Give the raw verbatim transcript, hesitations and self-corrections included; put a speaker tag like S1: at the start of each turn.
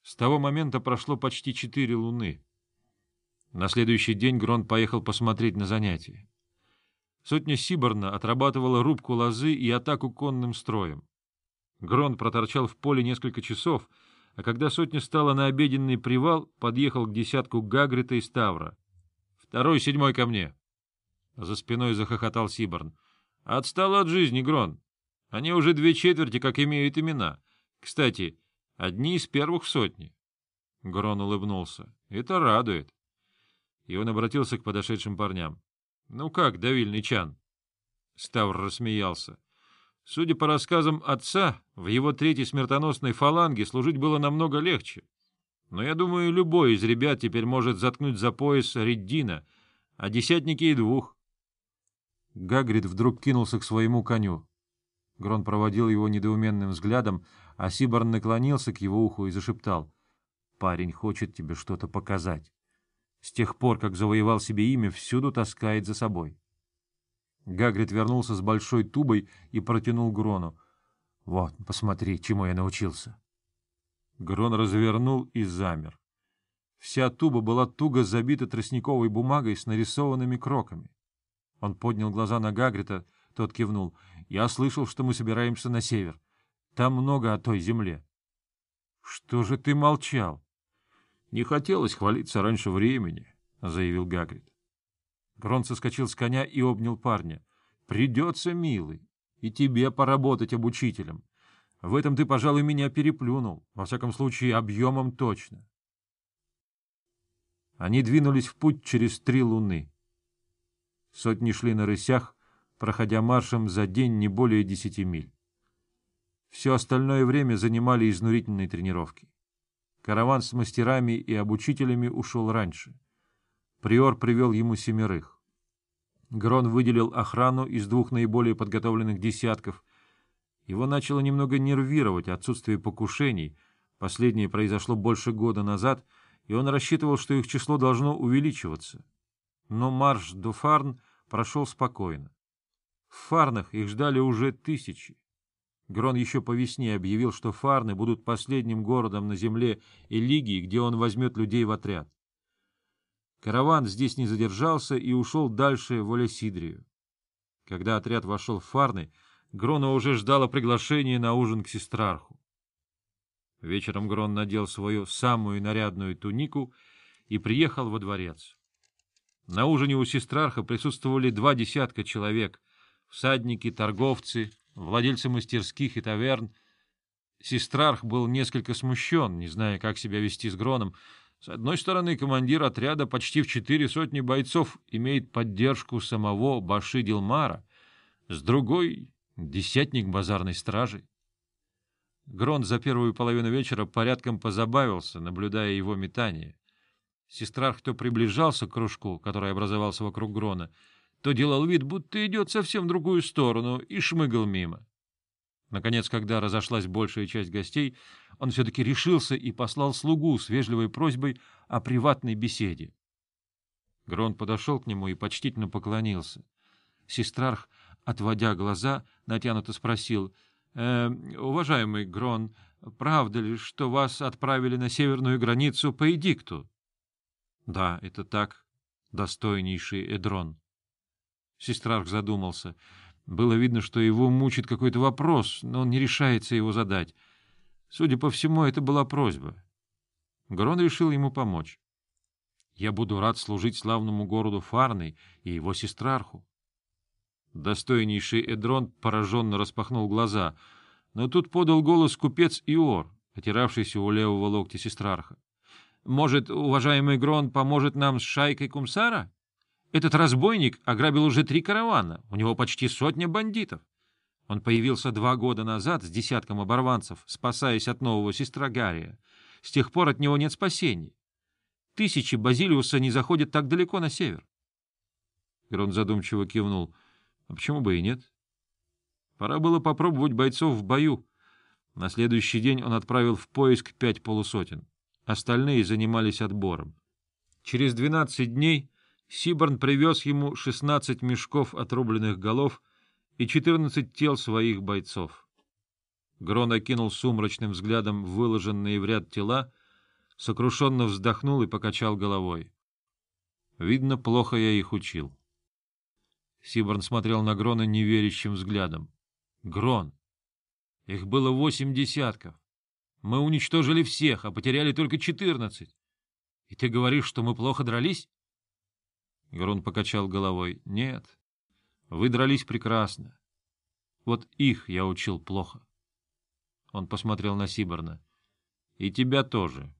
S1: С того момента прошло почти четыре луны. На следующий день Грон поехал посмотреть на занятия. Сотня Сиборна отрабатывала рубку лозы и атаку конным строем. Грон проторчал в поле несколько часов, а когда сотня стала на обеденный привал, подъехал к десятку Гагрита и Ставра. — Второй, седьмой ко мне. За спиной захохотал Сиборн. — Отстал от жизни, Грон. Они уже две четверти, как имеют имена. Кстати, одни из первых в сотне. Грон улыбнулся. — Это радует. И он обратился к подошедшим парням. — Ну как, давильный чан? Ставр рассмеялся. Судя по рассказам отца, в его третьей смертоносной фаланге служить было намного легче. Но я думаю, любой из ребят теперь может заткнуть за пояс Реддина, а десятники и двух. Гагрид вдруг кинулся к своему коню. Грон проводил его недоуменным взглядом, а Сиборн наклонился к его уху и зашептал. — Парень хочет тебе что-то показать. С тех пор, как завоевал себе имя, всюду таскает за собой. Гагрид вернулся с большой тубой и протянул Грону. — Вот, посмотри, чему я научился. Грон развернул и замер. Вся туба была туго забита тростниковой бумагой с нарисованными кроками. Он поднял глаза на Гагрита, тот кивнул. — Я слышал, что мы собираемся на север. Там много о той земле. — Что же ты молчал? — Не хотелось хвалиться раньше времени, — заявил Гагрид. Грон соскочил с коня и обнял парня. — Придется, милый, и тебе поработать обучителем. В этом ты, пожалуй, меня переплюнул, во всяком случае, объемом точно. Они двинулись в путь через три луны. Сотни шли на рысях, проходя маршем за день не более десяти миль. Все остальное время занимали изнурительные тренировки. Караван с мастерами и обучителями ушел раньше. Приор привел ему семерых. Грон выделил охрану из двух наиболее подготовленных десятков. Его начало немного нервировать отсутствие покушений. Последнее произошло больше года назад, и он рассчитывал, что их число должно увеличиваться. Но марш до Фарн прошел спокойно. В Фарнах их ждали уже тысячи. Грон еще по весне объявил, что Фарны будут последним городом на земле Элигии, где он возьмет людей в отряд. Караван здесь не задержался и ушел дальше в Олесидрию. Когда отряд вошел в Фарны, Грона уже ждало приглашение на ужин к сестрарху. Вечером Грон надел свою самую нарядную тунику и приехал во дворец. На ужине у сестрарха присутствовали два десятка человек — всадники, торговцы, владельцы мастерских и таверн. Сестрарх был несколько смущен, не зная, как себя вести с Гроном. С одной стороны, командир отряда почти в четыре сотни бойцов имеет поддержку самого Баши Дилмара, с другой — десятник базарной стражи. Грон за первую половину вечера порядком позабавился, наблюдая его метание. Сестрарх то приближался к кружку, который образовался вокруг Грона, то делал вид, будто идет совсем в другую сторону, и шмыгал мимо. Наконец, когда разошлась большая часть гостей, он все-таки решился и послал слугу с вежливой просьбой о приватной беседе. Грон подошел к нему и почтительно поклонился. Сестрарх, отводя глаза, натянуто спросил: э, — Уважаемый Грон, правда ли, что вас отправили на северную границу по эдикту? — Да, это так, достойнейший Эдрон. Сестрарх задумался. Было видно, что его мучит какой-то вопрос, но он не решается его задать. Судя по всему, это была просьба. Грон решил ему помочь. — Я буду рад служить славному городу Фарны и его сестрарху. Достойнейший Эдрон пораженно распахнул глаза, но тут подал голос купец Иор, отиравшийся у левого локтя сестрарха. — Может, уважаемый Грон поможет нам с шайкой кумсара? Этот разбойник ограбил уже три каравана, у него почти сотня бандитов. Он появился два года назад с десятком оборванцев, спасаясь от нового сестрогария. С тех пор от него нет спасения. Тысячи Базилиуса не заходят так далеко на север. Грон задумчиво кивнул. А почему бы и нет? Пора было попробовать бойцов в бою. На следующий день он отправил в поиск пять полусотен. Остальные занимались отбором. Через двенадцать дней Сиборн привез ему шестнадцать мешков отрубленных голов и четырнадцать тел своих бойцов. Грон окинул сумрачным взглядом выложенные в ряд тела, Сокрушенно вздохнул и покачал головой. Видно, плохо я их учил. Сиборн смотрел на Грона неверящим взглядом. — Грон! Их было восемь десятков. Мы уничтожили всех, а потеряли только четырнадцать. И ты говоришь, что мы плохо дрались? Грон покачал головой. — Нет, вы дрались прекрасно. Вот их я учил плохо. Он посмотрел на Сиборна. — И тебя тоже.